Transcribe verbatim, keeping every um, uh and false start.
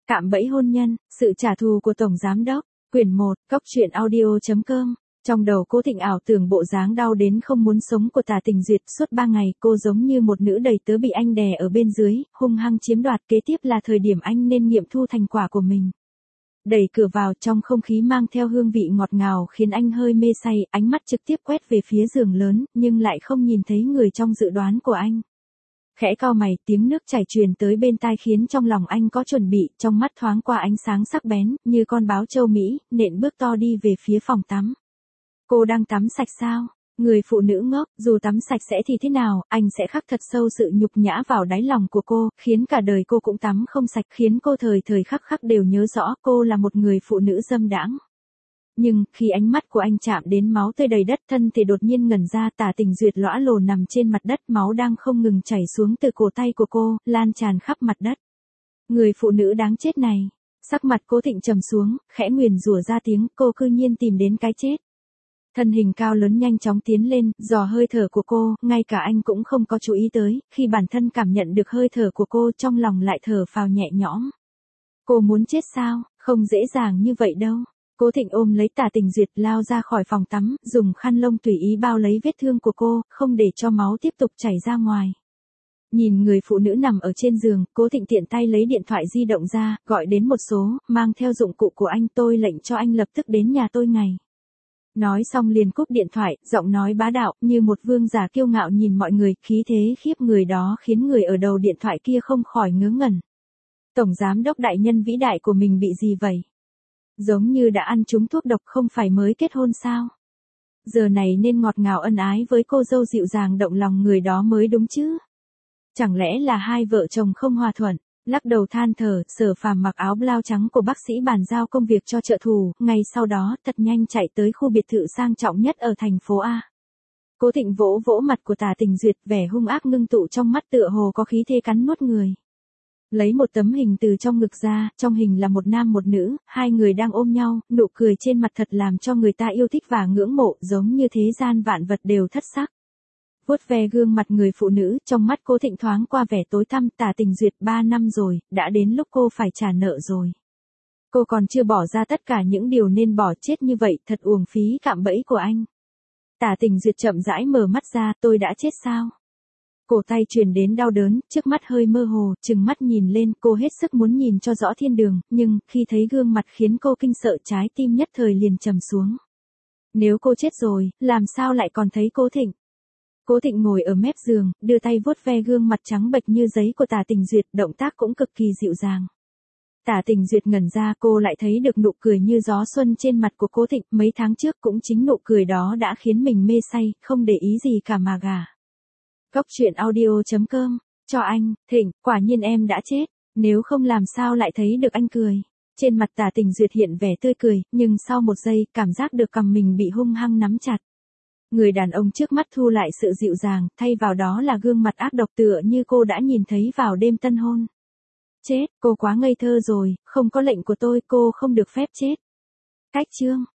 Cạm bẫy hôn nhân, sự trả thù của Tổng Giám Đốc, quyển một, cốc truyện audio chấm com. Trong đầu Cố Thịnh ảo tưởng bộ dáng đau đến không muốn sống của Tả Tình Duyệt, suốt ba ngày cô giống như một nữ đầy tớ bị anh đè ở bên dưới, hung hăng chiếm đoạt. Kế tiếp là thời điểm anh nên nghiệm thu thành quả của mình. Đẩy cửa vào, trong không khí mang theo hương vị ngọt ngào khiến anh hơi mê say, ánh mắt trực tiếp quét về phía giường lớn, nhưng lại không nhìn thấy người trong dự đoán của anh. Khẽ cau mày, tiếng nước chảy truyền tới bên tai khiến trong lòng anh có chuẩn bị, trong mắt thoáng qua ánh sáng sắc bén, như con báo châu Mỹ, nện bước to đi về phía phòng tắm. Cô đang tắm sạch sao? Người phụ nữ ngốc, dù tắm sạch sẽ thì thế nào, anh sẽ khắc thật sâu sự nhục nhã vào đáy lòng của cô, khiến cả đời cô cũng tắm không sạch, khiến cô thời thời khắc khắc đều nhớ rõ cô là một người phụ nữ dâm đãng. Nhưng, khi ánh mắt của anh chạm đến máu tươi đầy đất, thân thì đột nhiên ngẩn ra. Tả Tình Duyệt lõa lồ nằm trên mặt đất, máu đang không ngừng chảy xuống từ cổ tay của cô, lan tràn khắp mặt đất. Người phụ nữ đáng chết này. Sắc mặt Cố Thịnh trầm xuống, khẽ nguyền rủa ra tiếng, cô cư nhiên tìm đến cái chết. Thân hình cao lớn nhanh chóng tiến lên, dò hơi thở của cô, ngay cả anh cũng không có chú ý tới, khi bản thân cảm nhận được hơi thở của cô trong lòng lại thở phào nhẹ nhõm. Cô muốn chết sao? Không dễ dàng như vậy đâu. Cố Thịnh ôm lấy Tả Tình Duyệt lao ra khỏi phòng tắm, dùng khăn lông tùy ý bao lấy vết thương của cô, không để cho máu tiếp tục chảy ra ngoài. Nhìn người phụ nữ nằm ở trên giường, Cố Thịnh tiện tay lấy điện thoại di động ra, gọi đến một số, mang theo dụng cụ của anh. Tôi lệnh cho anh lập tức đến nhà tôi ngay. Nói xong liền cúp điện thoại, giọng nói bá đạo, như một vương giả kiêu ngạo nhìn mọi người, khí thế khiếp người đó khiến người ở đầu điện thoại kia không khỏi ngớ ngẩn. Tổng Giám Đốc đại nhân vĩ đại của mình bị gì vậy? Giống như đã ăn trúng thuốc độc, không phải mới kết hôn sao? Giờ này nên ngọt ngào ân ái với cô dâu dịu dàng động lòng người đó mới đúng chứ? Chẳng lẽ là hai vợ chồng không hòa thuận? Lắc đầu than thở, Sở Phàm mặc áo blau trắng của bác sĩ bàn giao công việc cho trợ thủ, ngay sau đó thật nhanh chạy tới khu biệt thự sang trọng nhất ở thành phố A. Cố Thịnh vỗ vỗ mặt của Tả Tình Duyệt, vẻ hung ác ngưng tụ trong mắt tựa hồ có khí thế cắn nuốt người. Lấy một tấm hình từ trong ngực ra, trong hình là một nam một nữ, hai người đang ôm nhau, nụ cười trên mặt thật làm cho người ta yêu thích và ngưỡng mộ, giống như thế gian vạn vật đều thất sắc. Vuốt ve gương mặt người phụ nữ, trong mắt Cố Thịnh thoáng qua vẻ tối tăm. Tả Tình Duyệt, ba năm rồi, đã đến lúc cô phải trả nợ rồi. Cô còn chưa bỏ ra tất cả những điều nên bỏ, chết như vậy, thật uổng phí cạm bẫy của anh. Tả Tình Duyệt chậm rãi mở mắt ra, tôi đã chết sao? Cổ tay truyền đến đau đớn, trước mắt hơi mơ hồ, trừng mắt nhìn lên, cô hết sức muốn nhìn cho rõ thiên đường, nhưng, khi thấy gương mặt khiến cô kinh sợ, trái tim nhất thời liền trầm xuống. Nếu cô chết rồi, làm sao lại còn thấy Cố Thịnh? Cố Thịnh ngồi ở mép giường, đưa tay vuốt ve gương mặt trắng bệch như giấy của Tả Tình Duyệt, động tác cũng cực kỳ dịu dàng. Tả Tình Duyệt ngẩn ra, cô lại thấy được nụ cười như gió xuân trên mặt của Cố Thịnh, mấy tháng trước cũng chính nụ cười đó đã khiến mình mê say, không để ý gì cả mà gả. Cốc truyện audio chấm com, cho anh, Thịnh, quả nhiên em đã chết, nếu không làm sao lại thấy được anh cười. Trên mặt Tả Tình Duyệt hiện vẻ tươi cười, nhưng sau một giây, cảm giác được cằm mình bị hung hăng nắm chặt. Người đàn ông trước mắt thu lại sự dịu dàng, thay vào đó là gương mặt ác độc tựa như cô đã nhìn thấy vào đêm tân hôn. Chết, cô quá ngây thơ rồi, không có lệnh của tôi, cô không được phép chết. Cách chương.